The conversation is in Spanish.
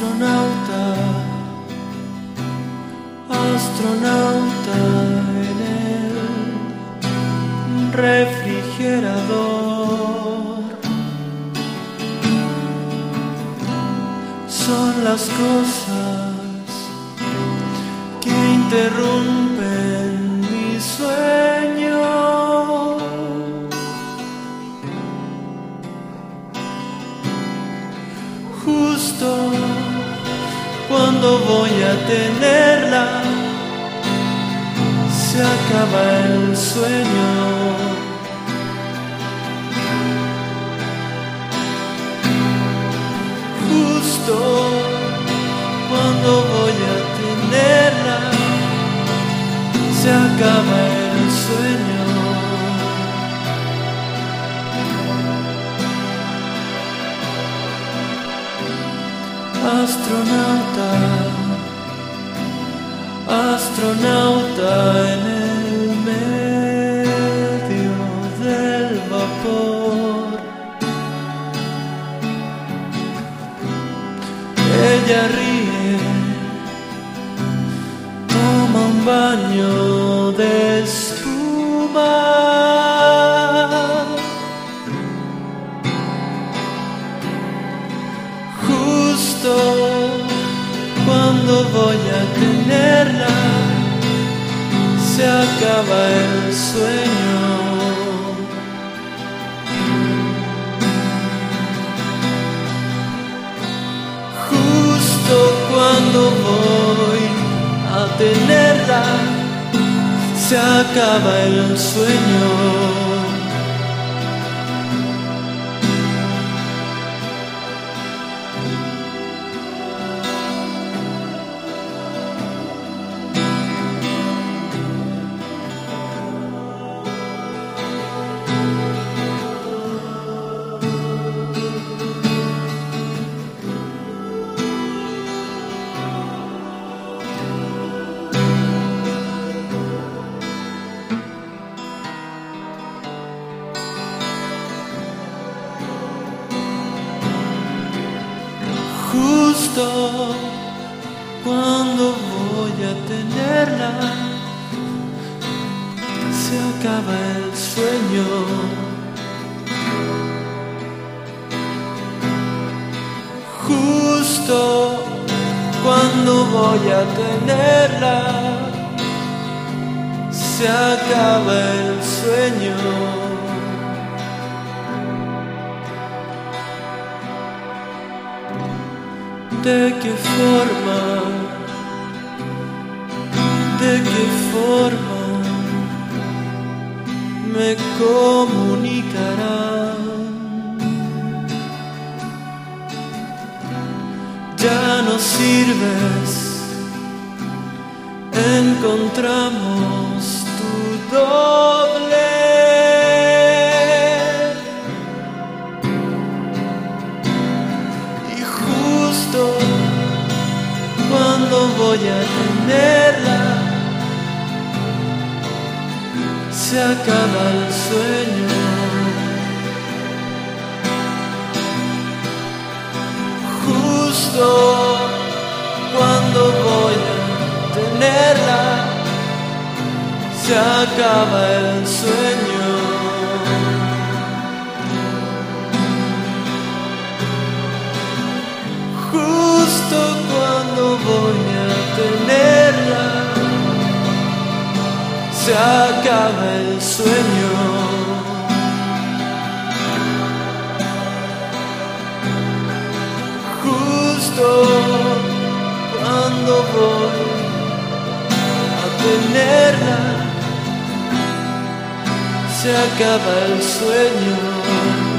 astronauta, astronauta en el refrigerador. Son las cosas que interrumpen mi sueño. Justo cuando voy a tenerla, se acaba el sueño. Justo cuando voy a tenerla, se acaba el sueño. Astronauta, astronauta en el medio del vapor. Ella ríe, toma un baño de espuma. Justo cuando voy a tenerla, se acaba el sueño. Justo cuando voy a tenerla, se acaba el sueño. Justo cuando voy a tenerla, se acaba el sueño. Justo cuando voy a tenerla, se acaba el sueño. ¿De qué forma? ¿De qué forma me comunicarán? Ya no sirves, encontramos tu doble. Cuando voy a tenerla, se acaba el sueño. Justo cuando voy a tenerla, se acaba el sueño. Justo cuando voy a tenerla, se acaba el sueño. Justo cuando voy a tenerla, se acaba el sueño.